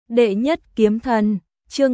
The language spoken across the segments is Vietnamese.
Đệ nhất kiếm thần, chương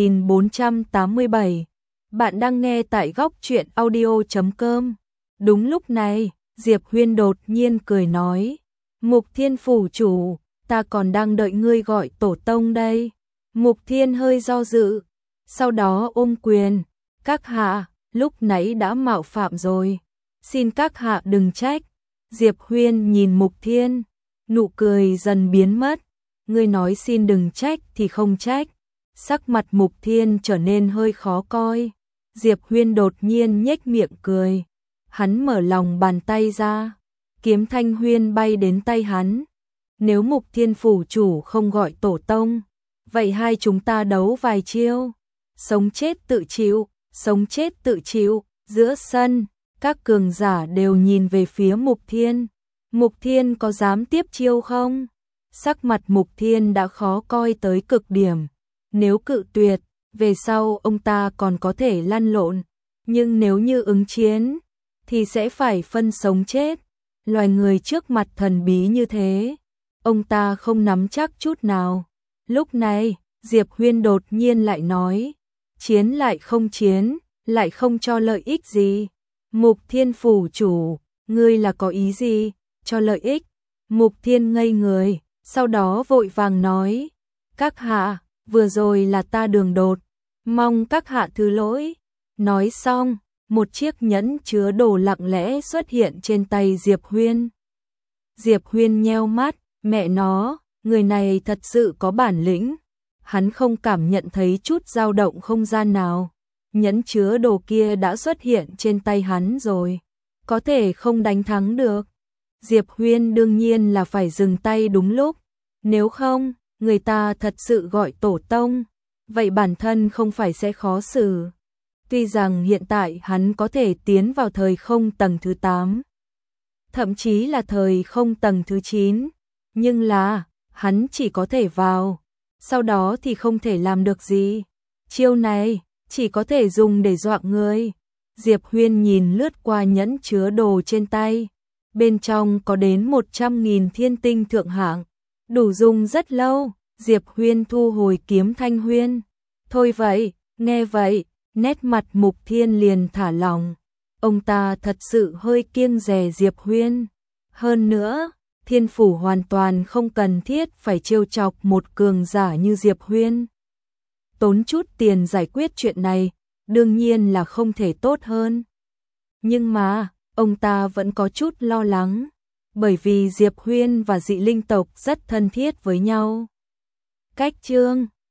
7487. Bạn đang nghe tại góc truyện audio.com. Đúng lúc này, Diệp Huyên đột nhiên cười nói: Mục Thiên phủ chủ, ta còn đang đợi ngươi gọi tổ tông đây. Mục Thiên hơi do dự, sau đó ôm quyền: Các hạ, lúc nãy đã mạo phạm rồi, xin các hạ đừng trách. Diệp Huyên nhìn Mục Thiên, nụ cười dần biến mất. Ngươi nói xin đừng trách thì không trách. Sắc mặt Mục Thiên trở nên hơi khó coi. Diệp Huyên đột nhiên nhếch miệng cười. Hắn mở lòng bàn tay ra, kiếm thanh huyên bay đến tay hắn. Nếu Mục Thiên phủ chủ không gọi tổ tông, vậy hai chúng ta đấu vài chiêu. Sống chết tự chịu, sống chết tự chịu. Giữa sân, các cường giả đều nhìn về phía Mục Thiên. Mục Thiên có dám tiếp chiêu không? Sắc mặt Mục Thiên đã khó coi tới cực điểm. Nếu cự tuyệt, về sau ông ta còn có thể lăn lộn. Nhưng nếu như ứng chiến, thì sẽ phải phân sống chết. Loài người trước mặt thần bí như thế, ông ta không nắm chắc chút nào. Lúc này, Diệp Huyên đột nhiên lại nói: chiến lại không chiến, lại không cho lợi ích gì. Mục Thiên phủ chủ, ngươi là có ý gì? Cho lợi ích? Mục Thiên ngây người, sau đó vội vàng nói: Các hạ, vừa rồi là ta đường đột, mong các hạ thứ lỗi. Nói xong, một chiếc nhẫn chứa đồ lặng lẽ xuất hiện trên tay Diệp Huyên. Diệp Huyên nheo mắt, mẹ nó, người này thật sự có bản lĩnh. Hắn không cảm nhận thấy chút dao động không gian nào. Nhẫn chứa đồ kia đã xuất hiện trên tay hắn rồi, có thể không đánh thắng được. Diệp Huyên đương nhiên là phải dừng tay đúng lúc. Nếu không, người ta thật sự gọi tổ tông, vậy bản thân không phải sẽ khó xử. Tuy rằng hiện tại hắn có thể tiến vào thời không tầng thứ 8, thậm chí là thời không tầng thứ 9, nhưng là, hắn chỉ có thể vào, sau đó thì không thể làm được gì. Chiêu này, chỉ có thể dùng để dọa người. Diệp Huyên nhìn lướt qua nhẫn chứa đồ trên tay. Bên trong có đến 100.000 thiên tinh thượng hạng, đủ dùng rất lâu. Diệp Huyên thu hồi kiếm thanh huyên. Thôi vậy, nghe vậy, nét mặt Mục Thiên liền thả lỏng. Ông ta thật sự hơi kiêng dè Diệp Huyên. Hơn nữa, Thiên phủ hoàn toàn không cần thiết phải trêu chọc một cường giả như Diệp Huyên. Tốn chút tiền giải quyết chuyện này, đương nhiên là không thể tốt hơn. Nhưng mà, ông ta vẫn có chút lo lắng, bởi vì Diệp Huyên và dị linh tộc rất thân thiết với nhau. Cách chương